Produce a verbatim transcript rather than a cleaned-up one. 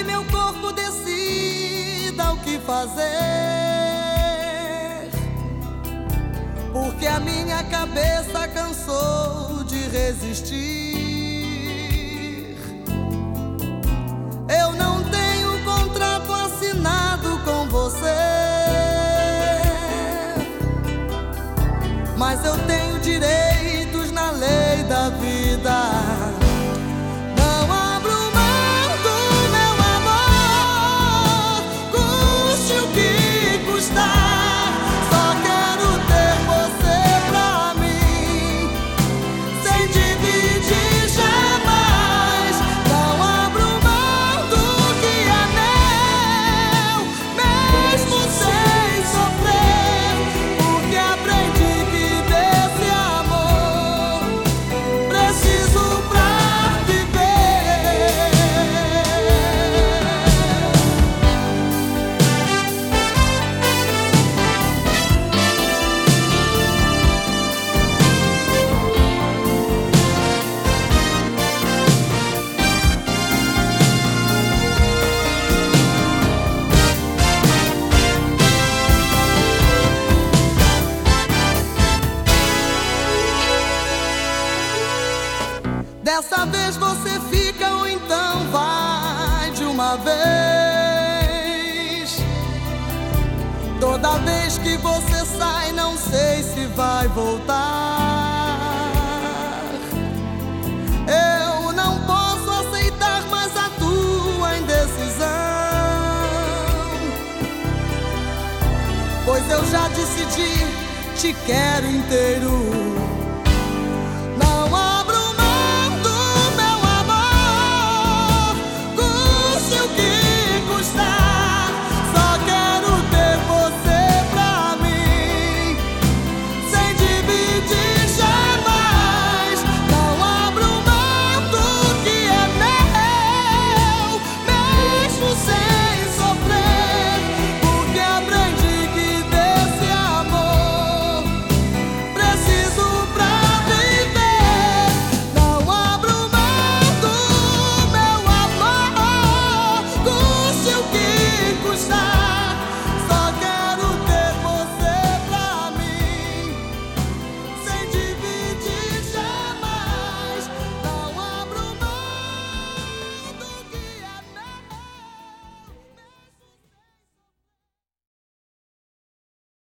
que meu corpo decida o que fazer, porque a minha cabeça cansou de resistir. Eu não tenho contrato assinado com você, mas eu tenho direitos na lei da vida. Dessa vez você fica ou então vai de uma vez. Toda vez que você sai, não sei se vai voltar. Eu não posso aceitar mais a tua indecisão, pois eu já decidi, te quero inteiro.